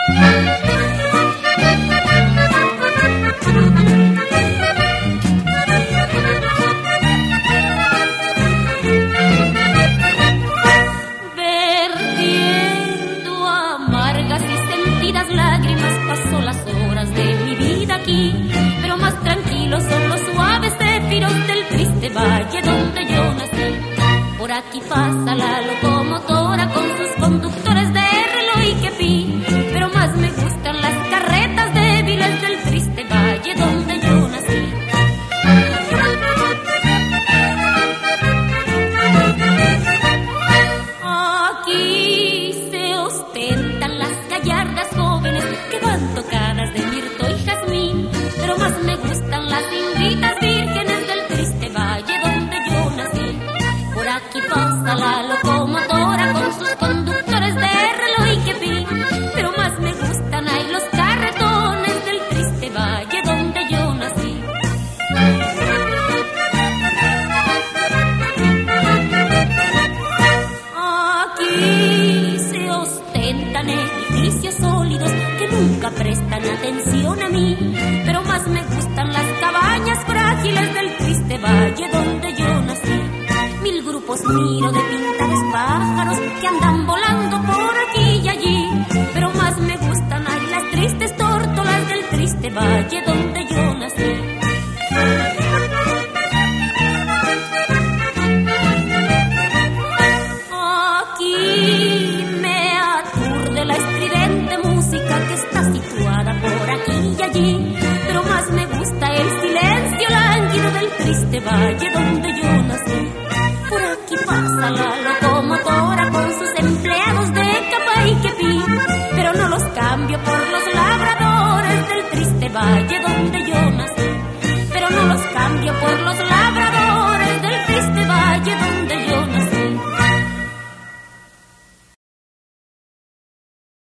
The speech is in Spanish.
Vertiendo amargas y sentidas lágrimas paso las horas de mi vida aquí, pero más tranquilos son los suaves céfiros del triste valle donde yo nací. Por aquí pasa la locomotora con sus conductores de reloj y quepí, pero más me gustan las carretas débiles del triste valle donde yo nací. Aquí se ostentan las gallardas jóvenes que van tocadas de mirto y jazmín, pero más me gustan las inditas vírgenes del triste valle donde yo nací. Por aquí pasa la locomotora con sus conductores de reloj y quepí, pero más me gustan ahí los carretones del triste valle donde yo nací. Aquí se ostentan edificios sólidos que nunca prestan atención a mí, pero más me gustan las cabañas frágiles del triste valle donde yo nací. Mil grupos miro de pintados pájaros que andan volando